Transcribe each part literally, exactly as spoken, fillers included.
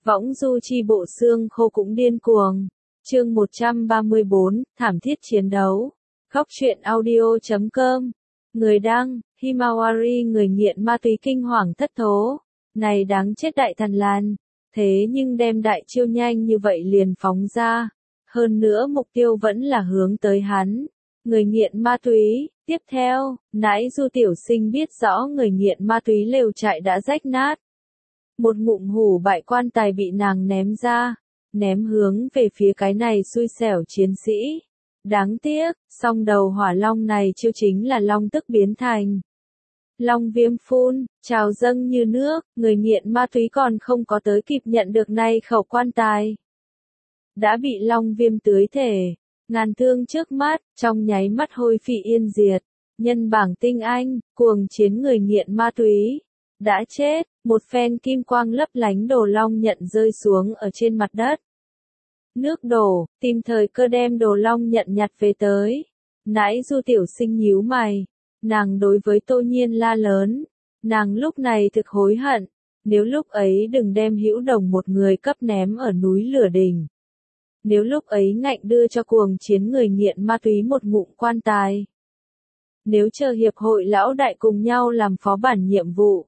Võng du chi bộ xương khô cũng điên cuồng. Chương một trăm ba mươi bốn, thảm thiết chiến đấu. Góc truyện audio chấm com. Người đăng, Himawari người nghiện ma túy kinh hoàng thất thố. Này đáng chết đại thần Lan. Thế nhưng đem đại chiêu nhanh như vậy liền phóng ra. Hơn nữa mục tiêu vẫn là hướng tới hắn. Người nghiện ma túy. Tiếp theo, nãi du tiểu sinh biết rõ người nghiện ma túy lều trại đã rách nát. Một ngụm hủ bại quan tài bị nàng ném ra, ném hướng về phía cái này xui xẻo chiến sĩ. Đáng tiếc, song đầu hỏa long này chiêu chính là long tức biến thành. Long viêm phun, trào dâng như nước, người nghiện ma túy còn không có tới kịp nhận được này khẩu quan tài. Đã bị long viêm tưới thể, ngàn thương trước mắt, trong nháy mắt hôi phi yên diệt. Nhân bảng tinh anh, cuồng chiến người nghiện ma túy. Đã chết, một phen kim quang lấp lánh đồ long nhận rơi xuống ở trên mặt đất. Nước đổ, tìm thời cơ đem đồ long nhận nhặt về tới. Nãi du tiểu sinh nhíu mày. Nàng đối với Tô Nhiên la lớn. Nàng lúc này thực hối hận. Nếu lúc ấy đừng đem Hữu Đồng một người cấp ném ở núi lửa đỉnh. Nếu lúc ấy ngạnh đưa cho cuồng chiến người nghiện ma túy một ngụm quan tài. Nếu chờ hiệp hội lão đại cùng nhau làm phó bản nhiệm vụ.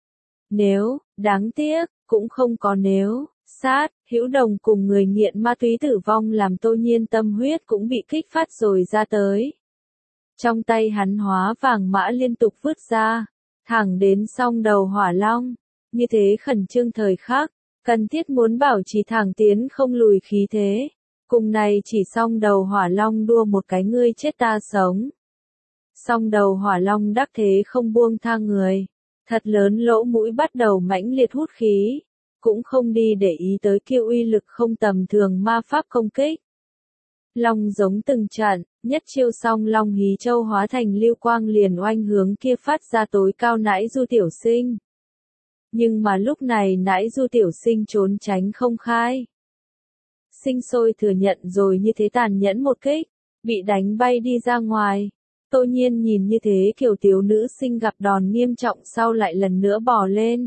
Nếu, đáng tiếc, cũng không có nếu, sát, Hữu Đồng cùng người nghiện ma túy tử vong làm Tô Nhiên tâm huyết cũng bị kích phát rồi ra tới. Trong tay hắn hóa vàng mã liên tục vứt ra, thẳng đến song đầu hỏa long, như thế khẩn trương thời khắc, cần thiết muốn bảo trì thẳng tiến không lùi khí thế, cùng này chỉ song đầu hỏa long đua một cái ngươi chết ta sống. Song đầu hỏa long đắc thế không buông tha người. Thật lớn lỗ mũi bắt đầu mãnh liệt hút khí, cũng không đi để ý tới kia uy lực không tầm thường ma pháp công kích. Long giống từng trận, nhất chiêu xong long hí châu hóa thành lưu quang liền oanh hướng kia phát ra tối cao nãi du tiểu sinh. Nhưng mà lúc này nãi du tiểu sinh trốn tránh không khai. Sinh sôi thừa nhận rồi như thế tàn nhẫn một kích, bị đánh bay đi ra ngoài. Tô Nhiên nhìn như thế kiểu tiểu nữ sinh gặp đòn nghiêm trọng sau lại lần nữa bò lên.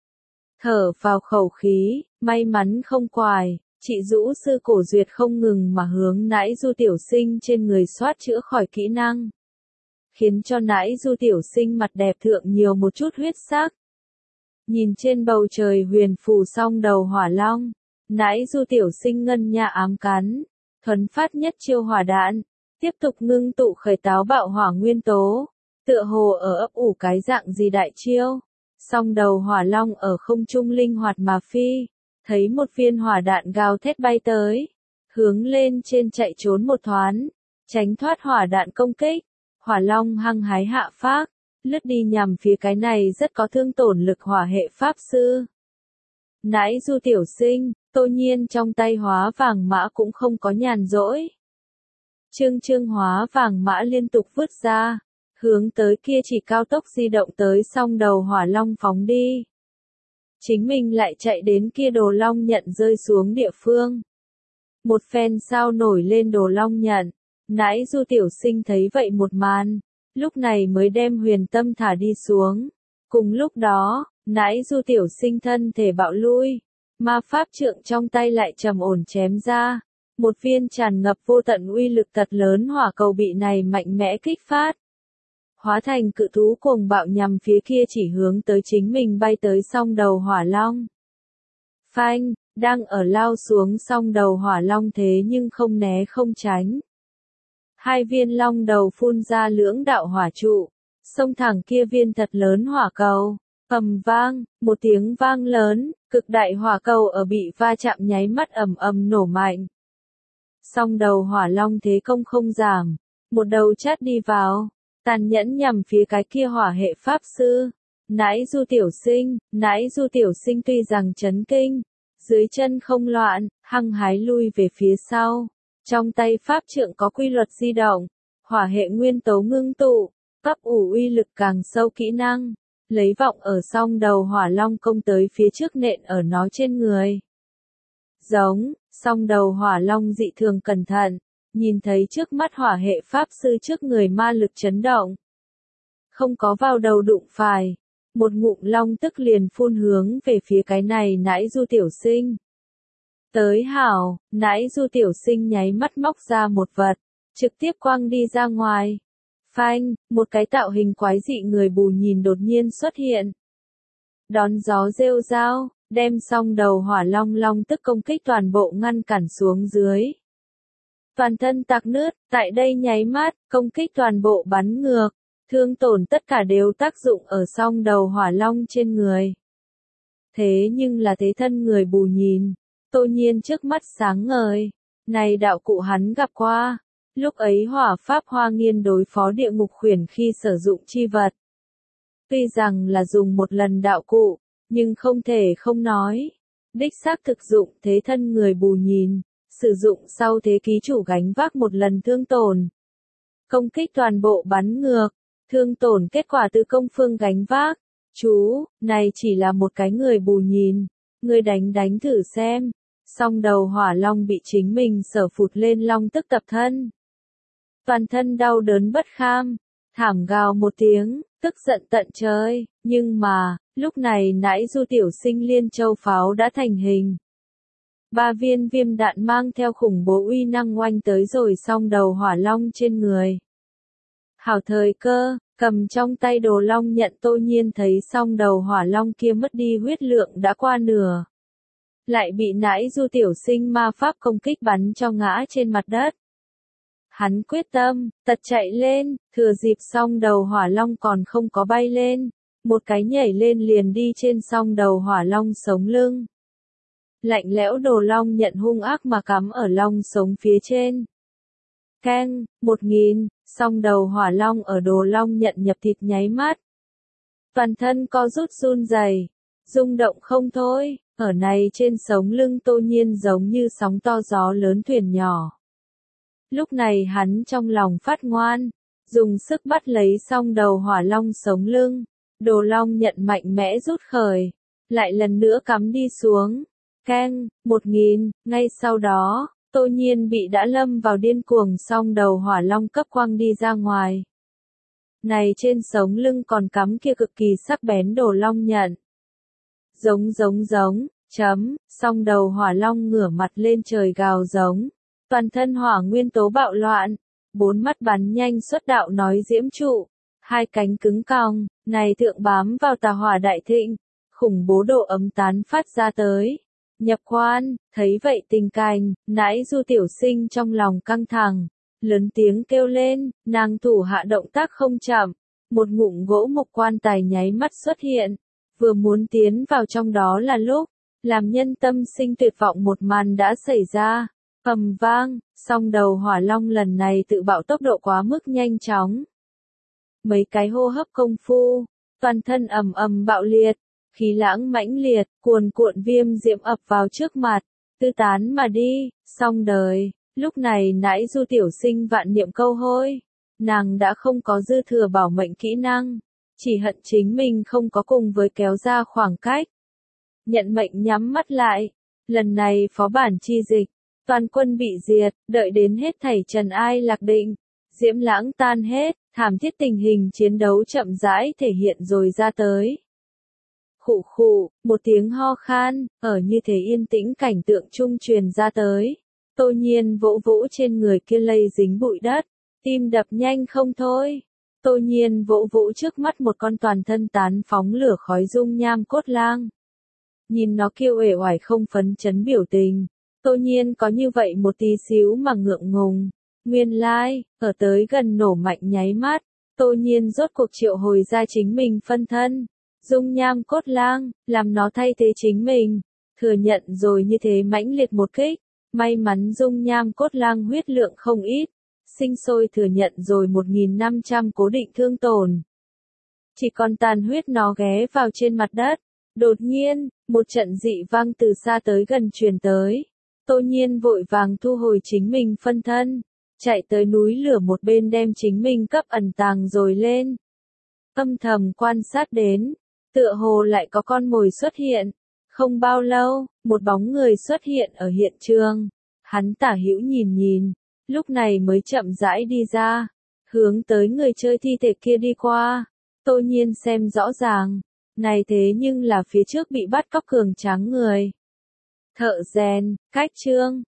Thở vào khẩu khí, may mắn không quài, chị rũ sư cổ duyệt không ngừng mà hướng nãi du tiểu sinh trên người soát chữa khỏi kỹ năng. Khiến cho nãi du tiểu sinh mặt đẹp thượng nhiều một chút huyết sắc. Nhìn trên bầu trời huyền phù song đầu hỏa long, nãi du tiểu sinh ngân nha ám cắn, thuấn phát nhất chiêu hỏa đạn. Tiếp tục ngưng tụ khởi táo bạo hỏa nguyên tố, tựa hồ ở ấp ủ cái dạng gì đại chiêu. Song đầu hỏa long ở không trung linh hoạt mà phi, thấy một viên hỏa đạn gào thét bay tới, hướng lên trên chạy trốn một thoáng, tránh thoát hỏa đạn công kích. Hỏa long hăng hái hạ phác, lướt đi nhằm phía cái này rất có thương tổn lực hỏa hệ pháp sư. Nãi du tiểu sinh, Tô Nhiên trong tay hóa vàng mã cũng không có nhàn rỗi. Trương trương hóa vàng mã liên tục vứt ra, hướng tới kia chỉ cao tốc di động tới song đầu hỏa long phóng đi. Chính mình lại chạy đến kia đồ long nhận rơi xuống địa phương. Một phen sao nổi lên đồ long nhận, nãi du tiểu sinh thấy vậy một màn, lúc này mới đem huyền tâm thả đi xuống. Cùng lúc đó, nãi du tiểu sinh thân thể bạo lui, ma pháp trượng trong tay lại trầm ổn chém ra. Một viên tràn ngập vô tận uy lực thật lớn hỏa cầu bị này mạnh mẽ kích phát. Hóa thành cự thú cuồng bạo nhằm phía kia chỉ hướng tới chính mình bay tới song đầu hỏa long. Phanh, đang ở lao xuống song đầu hỏa long thế nhưng không né không tránh. Hai viên long đầu phun ra lưỡng đạo hỏa trụ, xông thẳng kia viên thật lớn hỏa cầu. Ầm vang, một tiếng vang lớn, cực đại hỏa cầu ở bị va chạm nháy mắt ầm ầm nổ mạnh. Song đầu hỏa long thế công không giảm, một đầu chát đi vào, tàn nhẫn nhằm phía cái kia hỏa hệ pháp sư. Nãi du tiểu sinh, nãi du tiểu sinh tuy rằng chấn kinh, dưới chân không loạn, hăng hái lui về phía sau. Trong tay pháp trượng có quy luật di động, hỏa hệ nguyên tố ngưng tụ, cấp ủ uy lực càng sâu kỹ năng, lấy vọng ở song đầu hỏa long công tới phía trước nện ở nó trên người. Giống, song đầu hỏa long dị thường cẩn thận, nhìn thấy trước mắt hỏa hệ pháp sư trước người ma lực chấn động. Không có vào đầu đụng phải, một ngụm long tức liền phun hướng về phía cái này nãi du tiểu sinh. Tới hảo, nãi du tiểu sinh nháy mắt móc ra một vật, trực tiếp quăng đi ra ngoài. Phanh, một cái tạo hình quái dị người bù nhìn đột nhiên xuất hiện. Đón gió rêu rao, đem song đầu hỏa long long tức công kích toàn bộ ngăn cản xuống dưới. Toàn thân tạc nứt, tại đây nháy mắt, công kích toàn bộ bắn ngược, thương tổn tất cả đều tác dụng ở song đầu hỏa long trên người. Thế nhưng là thế thân người bù nhìn, Tô Nhiên trước mắt sáng ngời, này đạo cụ hắn gặp qua, lúc ấy hỏa pháp hoa nghiên đối phó địa ngục khuyển khi sử dụng chi vật. Tuy rằng là dùng một lần đạo cụ, nhưng không thể không nói, đích xác thực dụng thế thân người bù nhìn, sử dụng sau thế ký chủ gánh vác một lần thương tổn. Công kích toàn bộ bắn ngược, thương tổn kết quả từ công phương gánh vác. Chú, này chỉ là một cái người bù nhìn, người đánh đánh thử xem. Song đầu hỏa long bị chính mình sở phụt lên long tức tập thân. Toàn thân đau đớn bất kham, thảm gào một tiếng, tức giận tận trời, nhưng mà, lúc này nãi du tiểu sinh liên châu pháo đã thành hình. Ba viên viêm đạn mang theo khủng bố uy năng oanh tới rồi song đầu hỏa long trên người. Hảo thời cơ, cầm trong tay đồ long nhận Tô Nhiên thấy song đầu hỏa long kia mất đi huyết lượng đã qua nửa. Lại bị nãi du tiểu sinh ma pháp công kích bắn cho ngã trên mặt đất. Hắn quyết tâm, tật chạy lên, thừa dịp song đầu hỏa long còn không có bay lên, một cái nhảy lên liền đi trên song đầu hỏa long sống lưng. Lạnh lẽo đồ long nhận hung ác mà cắm ở long sống phía trên. Keng, một nghìn, song đầu hỏa long ở đồ long nhận nhập thịt nháy mắt. Toàn thân co rút run rẩy, rung động không thôi, ở này trên sống lưng Tô Nhiên giống như sóng to gió lớn thuyền nhỏ. Lúc này hắn trong lòng phát ngoan, dùng sức bắt lấy song đầu hỏa long sống lưng, đồ long nhận mạnh mẽ rút khởi, lại lần nữa cắm đi xuống. Keng, một nghìn, ngay sau đó, Tô Nhiên bị đã lâm vào điên cuồng song đầu hỏa long cấp quăng đi ra ngoài. Này trên sống lưng còn cắm kia cực kỳ sắc bén đồ long nhận. Giống giống giống, chấm, song đầu hỏa long ngửa mặt lên trời gào giống. Toàn thân hỏa nguyên tố bạo loạn, bốn mắt bắn nhanh xuất đạo nói diễm trụ, hai cánh cứng cong, này thượng bám vào tà hỏa đại thịnh, khủng bố độ ấm tán phát ra tới. Nhập quan, thấy vậy tình cảnh, nãi du tiểu sinh trong lòng căng thẳng, lớn tiếng kêu lên, nàng thủ hạ động tác không chậm, một ngụm gỗ mục quan tài nháy mắt xuất hiện, vừa muốn tiến vào trong đó là lúc, làm nhân tâm sinh tuyệt vọng một màn đã xảy ra. Ầm vang, song đầu hỏa long lần này tự bạo tốc độ quá mức nhanh chóng. Mấy cái hô hấp công phu, toàn thân ầm ầm bạo liệt, khí lãng mãnh liệt, cuồn cuộn viêm diễm ập vào trước mặt, tư tán mà đi, xong đời. Lúc này nãi du tiểu sinh vạn niệm câu hôi, nàng đã không có dư thừa bảo mệnh kỹ năng, chỉ hận chính mình không có cùng với kéo ra khoảng cách. Nhận mệnh nhắm mắt lại, lần này phó bản chi dịch. Toàn quân bị diệt, đợi đến hết thảy trần ai lạc định, diễm lãng tan hết, thảm thiết tình hình chiến đấu chậm rãi thể hiện rồi ra tới. Khụ khụ, một tiếng ho khan, ở như thế yên tĩnh cảnh tượng trung truyền ra tới. Tô Nhiên vỗ vỗ trên người kia lây dính bụi đất, tim đập nhanh không thôi. Tô Nhiên vỗ vỗ trước mắt một con toàn thân tán phóng lửa khói dung nham cốt lang. Nhìn nó kêu uể oải không phấn chấn biểu tình. Tô Nhiên có như vậy một tí xíu mà ngượng ngùng. Nguyên lai, like, ở tới gần nổ mạnh nháy mắt, Tô Nhiên rốt cuộc triệu hồi ra chính mình phân thân. Dung nham cốt lang, làm nó thay thế chính mình. Thừa nhận rồi như thế mãnh liệt một kích. May mắn dung nham cốt lang huyết lượng không ít. Sinh sôi thừa nhận rồi một nghìn năm trăm cố định thương tổn. Chỉ còn tàn huyết nó ghé vào trên mặt đất. Đột nhiên, một trận dị vang từ xa tới gần truyền tới. Tô Nhiên vội vàng thu hồi chính mình phân thân, chạy tới núi lửa một bên đem chính mình cấp ẩn tàng rồi lên. Âm thầm quan sát đến, tựa hồ lại có con mồi xuất hiện. Không bao lâu, một bóng người xuất hiện ở hiện trường. Hắn tả hữu nhìn nhìn, lúc này mới chậm rãi đi ra, hướng tới người chơi thi thể kia đi qua. Tô Nhiên xem rõ ràng, Này thế nhưng là phía trước bị bắt cóc cường tráng người. Thợ rèn, cách chương.